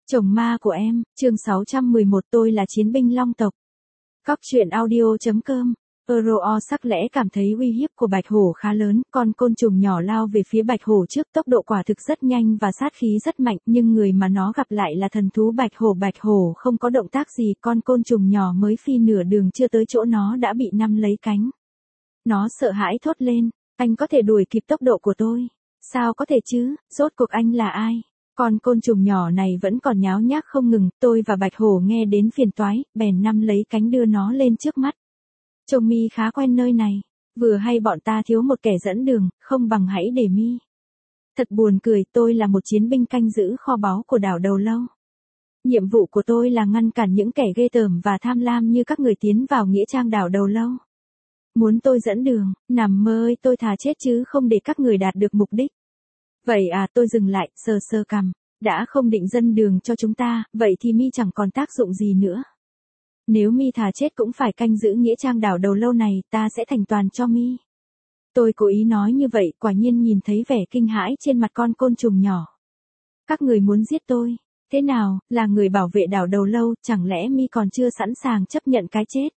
Chồng ma của em, chương 611 tôi là chiến binh Long tộc. Cóc truyện audio.com. Euro sắc lẽ cảm thấy uy hiếp của bạch hổ khá lớn, con côn trùng nhỏ lao về phía bạch hổ trước, tốc độ quả thực rất nhanh và sát khí rất mạnh, nhưng người mà nó gặp lại là thần thú bạch hổ. Bạch hổ không có động tác gì, con côn trùng nhỏ mới phi nửa đường chưa tới chỗ nó đã bị nắm lấy cánh. Nó sợ hãi thốt lên, anh có thể đuổi kịp tốc độ của tôi. Sao có thể chứ, rốt cuộc anh là ai? Con côn trùng nhỏ này vẫn còn nháo nhác không ngừng, tôi và bạch hổ nghe đến phiền toái, bèn nắm lấy cánh đưa nó lên trước mắt. Trông mi khá quen nơi này, vừa hay bọn ta thiếu một kẻ dẫn đường, không bằng hãy để mi. Thật buồn cười, tôi là một chiến binh canh giữ kho báu của đảo Đầu Lâu. Nhiệm vụ của tôi là ngăn cản những kẻ ghê tởm và tham lam như các người tiến vào nghĩa trang đảo Đầu Lâu. Muốn tôi dẫn đường, nằm mơ ơi, tôi thà chết chứ không để các người đạt được mục đích. Vậy à, tôi dừng lại, sờ sờ cằm, đã không định dẫn đường cho chúng ta, vậy thì mi chẳng còn tác dụng gì nữa. Nếu mi thà chết cũng phải canh giữ nghĩa trang đảo Đầu Lâu này, ta sẽ thành toàn cho mi. Tôi cố ý nói như vậy, quả nhiên nhìn thấy vẻ kinh hãi trên mặt con côn trùng nhỏ. Các người muốn giết tôi, thế nào, là người bảo vệ đảo Đầu Lâu, chẳng lẽ mi còn chưa sẵn sàng chấp nhận cái chết?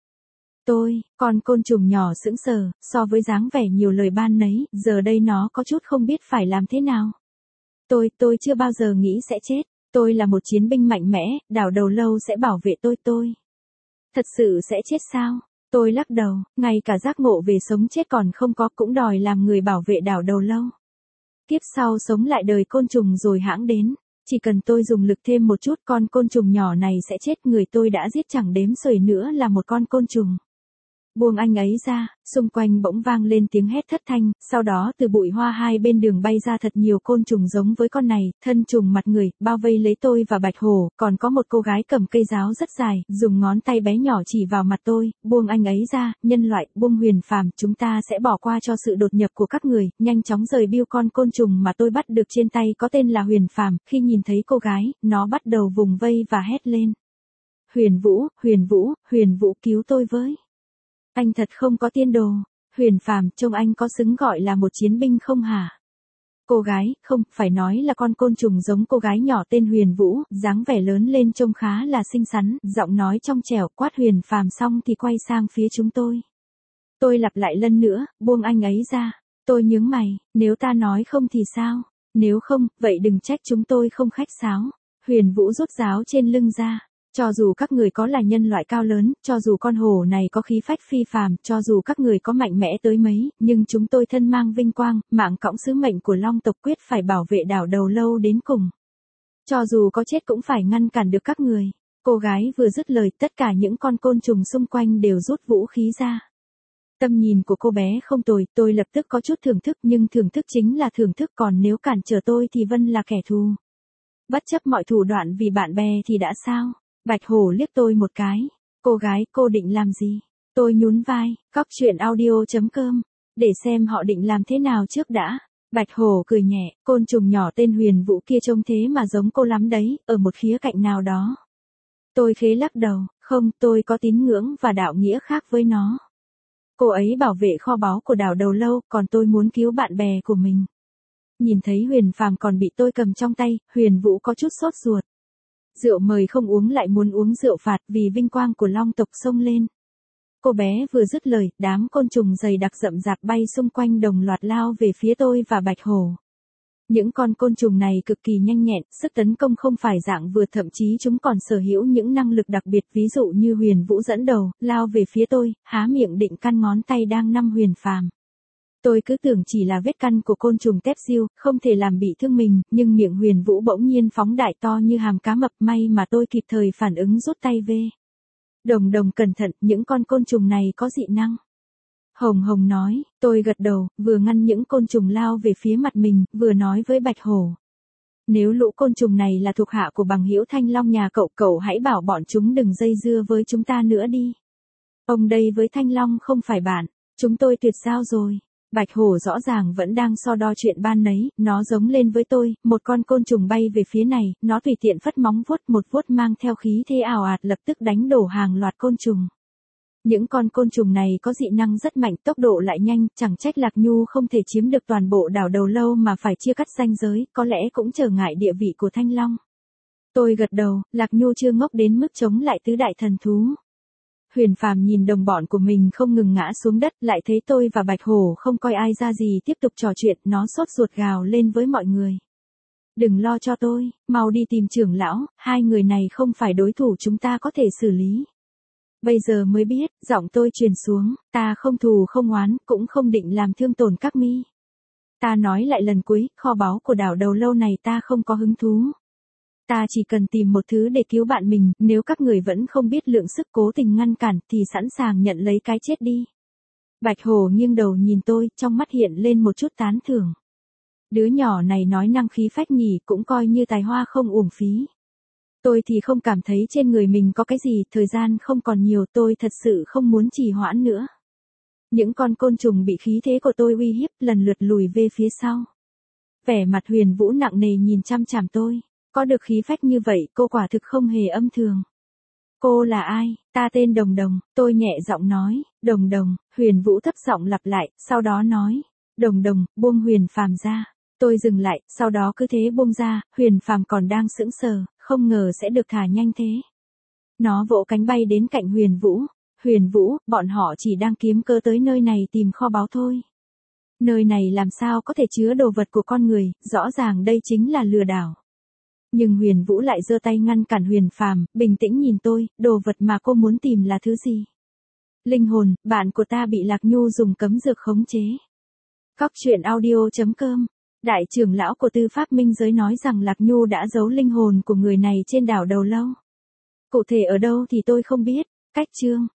Con côn trùng nhỏ sững sờ, so với dáng vẻ nhiều lời ban nấy, giờ đây nó có chút không biết phải làm thế nào. Tôi chưa bao giờ nghĩ sẽ chết, tôi là một chiến binh mạnh mẽ, đảo Đầu Lâu sẽ bảo vệ tôi. Thật sự sẽ chết sao? Tôi lắc đầu, ngay cả giác ngộ về sống chết còn không có, cũng đòi làm người bảo vệ đảo Đầu Lâu. Kiếp sau sống lại đời côn trùng rồi hãng đến, chỉ cần tôi dùng lực thêm một chút con côn trùng nhỏ này sẽ chết, người tôi đã giết chẳng đếm xuể nữa là một con côn trùng. Buông anh ấy ra, xung quanh bỗng vang lên tiếng hét thất thanh, sau đó từ bụi hoa hai bên đường bay ra thật nhiều côn trùng giống với con này, thân trùng mặt người, bao vây lấy tôi và bạch hổ, còn có một cô gái cầm cây giáo rất dài, dùng ngón tay bé nhỏ chỉ vào mặt tôi, buông anh ấy ra, nhân loại, buông Huyền Phàm, chúng ta sẽ bỏ qua cho sự đột nhập của các người, nhanh chóng rời biêu. Con côn trùng mà tôi bắt được trên tay có tên là Huyền Phàm, khi nhìn thấy cô gái, nó bắt đầu vùng vây và hét lên. Huyền Vũ cứu tôi với. Anh thật không có tiên đồ, Huyền Phàm, trông anh có xứng gọi là một chiến binh không hả? Cô gái, không, phải nói là con côn trùng giống cô gái nhỏ tên Huyền Vũ, dáng vẻ lớn lên trông khá là xinh xắn, giọng nói trong trẻo, quát Huyền Phàm xong thì quay sang phía chúng tôi. Tôi lặp lại lần nữa, buông anh ấy ra. Tôi nhướng mày, nếu ta nói không thì sao? Nếu không, vậy đừng trách chúng tôi không khách sáo. Huyền Vũ rút giáo trên lưng ra. Cho dù các người có là nhân loại cao lớn, cho dù con hổ này có khí phách phi phàm, cho dù các người có mạnh mẽ tới mấy, nhưng chúng tôi thân mang vinh quang, mạng cõng sứ mệnh của Long tộc, quyết phải bảo vệ đảo Đầu Lâu đến cùng. Cho dù có chết cũng phải ngăn cản được các người. Cô gái vừa dứt lời, tất cả những con côn trùng xung quanh đều rút vũ khí ra. Tâm nhìn của cô bé không tồi, tôi lập tức có chút thưởng thức, nhưng thưởng thức chính là thưởng thức, còn nếu cản trở tôi thì Vân là kẻ thù. Bất chấp mọi thủ đoạn vì bạn bè thì đã sao? Bạch hổ liếc tôi một cái. Cô gái, cô định làm gì? Tôi nhún vai, cóc truyện audio.com. Để xem họ định làm thế nào trước đã. Bạch hổ cười nhẹ, côn trùng nhỏ tên Huyền Vũ kia trông thế mà giống cô lắm đấy, ở một khía cạnh nào đó. Tôi khế lắc đầu, không, tôi có tín ngưỡng và đạo nghĩa khác với nó. Cô ấy bảo vệ kho báu của đảo Đầu Lâu, còn tôi muốn cứu bạn bè của mình. Nhìn thấy Huyền Phàm còn bị tôi cầm trong tay, Huyền Vũ có chút sốt ruột. Rượu mời không uống lại muốn uống rượu phạt, vì vinh quang của Long tộc xông lên. Cô bé vừa dứt lời, đám côn trùng dày đặc rậm rạp bay xung quanh đồng loạt lao về phía tôi và bạch hổ. Những con côn trùng này cực kỳ nhanh nhẹn, sức tấn công không phải dạng vừa, thậm chí chúng còn sở hữu những năng lực đặc biệt, ví dụ như Huyền Vũ dẫn đầu, lao về phía tôi, há miệng định căn ngón tay đang nắm Huyền Phàm. Tôi cứ tưởng chỉ là vết căn của côn trùng tép diêu, không thể làm bị thương mình, nhưng miệng Huyền Vũ bỗng nhiên phóng đại to như hàm cá mập, may mà tôi kịp thời phản ứng rút tay về. Đồng cẩn thận, những con côn trùng này có dị năng. Hồng nói, tôi gật đầu, vừa ngăn những côn trùng lao về phía mặt mình, vừa nói với bạch hổ. Nếu lũ côn trùng này là thuộc hạ của bằng hữu Thanh Long nhà cậu hãy bảo bọn chúng đừng dây dưa với chúng ta nữa đi. Ông đây với Thanh Long không phải bạn, chúng tôi tuyệt giao rồi. Bạch hổ rõ ràng vẫn đang so đo chuyện ban nấy, nó giống lên với tôi, một con côn trùng bay về phía này, nó tùy tiện phất móng vuốt, một vuốt mang theo khí thế ào ạt lập tức đánh đổ hàng loạt côn trùng. Những con côn trùng này có dị năng rất mạnh, tốc độ lại nhanh, chẳng trách Lạc Nhu không thể chiếm được toàn bộ đảo Đầu Lâu mà phải chia cắt ranh giới, có lẽ cũng trở ngại địa vị của Thanh Long. Tôi gật đầu, Lạc Nhu chưa ngốc đến mức chống lại tứ đại thần thú. Huyền Phàm nhìn đồng bọn của mình không ngừng ngã xuống đất, lại thấy tôi và Bạch Hổ không coi ai ra gì tiếp tục trò chuyện, nó sốt ruột gào lên với mọi người. Đừng lo cho tôi, mau đi tìm trưởng lão, hai người này không phải đối thủ chúng ta có thể xử lý. Bây giờ mới biết, giọng tôi truyền xuống, ta không thù không oán, cũng không định làm thương tổn các mi. Ta nói lại lần cuối, kho báu của đảo Đầu Lâu này ta không có hứng thú. Ta chỉ cần tìm một thứ để cứu bạn mình, nếu các người vẫn không biết lượng sức cố tình ngăn cản thì sẵn sàng nhận lấy cái chết đi. Bạch Hổ nghiêng đầu nhìn tôi, trong mắt hiện lên một chút tán thưởng. Đứa nhỏ này nói năng khí phách nhỉ, cũng coi như tài hoa không uổng phí. Tôi thì không cảm thấy trên người mình có cái gì, thời gian không còn nhiều, tôi thật sự không muốn trì hoãn nữa. Những con côn trùng bị khí thế của tôi uy hiếp lần lượt lùi về phía sau. Vẻ mặt Huyền Vũ nặng nề nhìn chăm chằm tôi. Có được khí phách như vậy, cô quả thực không hề âm thường. Cô là ai? Ta tên Đồng Đồng, tôi nhẹ giọng nói. Đồng Đồng, Huyền Vũ thấp giọng lặp lại, sau đó nói. Đồng Đồng, buông Huyền Phàm ra. Tôi dừng lại, sau đó cứ thế buông ra, Huyền Phàm còn đang sững sờ, không ngờ sẽ được thả nhanh thế. Nó vỗ cánh bay đến cạnh Huyền Vũ. Huyền Vũ, bọn họ chỉ đang kiếm cơ tới nơi này tìm kho báu thôi. Nơi này làm sao có thể chứa đồ vật của con người, rõ ràng đây chính là lừa đảo. Nhưng Huyền Vũ lại giơ tay ngăn cản Huyền Phàm, bình tĩnh nhìn tôi, đồ vật mà cô muốn tìm là thứ gì? Linh hồn, bạn của ta bị Lạc Nhu dùng cấm dược khống chế. Các chuyện audio.com. Đại trưởng lão của Tư Pháp Minh Giới nói rằng Lạc Nhu đã giấu linh hồn của người này trên đảo Đầu Lâu. Cụ thể ở đâu thì tôi không biết. Cách chương.